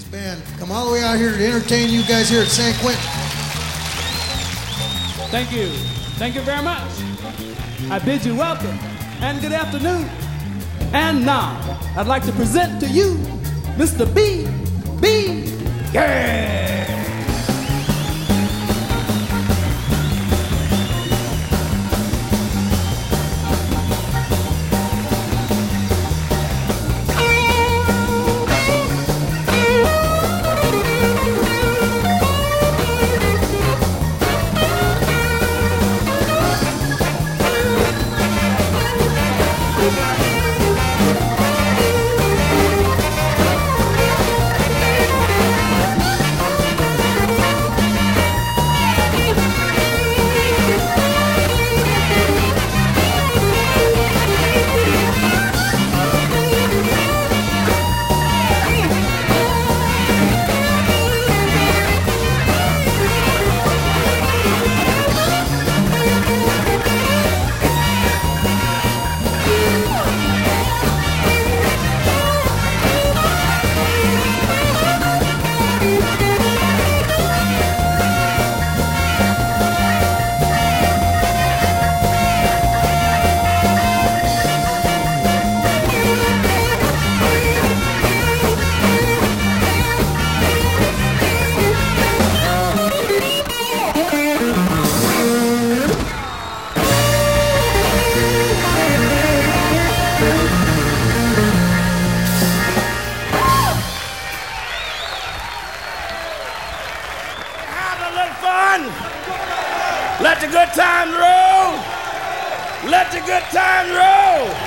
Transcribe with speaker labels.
Speaker 1: band come all the way out here to entertain you guys here at San Quentin.
Speaker 2: Thank you. Thank you very much. I bid you welcome and good afternoon. And now, I'd like to present to you Mr. B.B. King.
Speaker 3: Let the good times roll. Let the good times roll.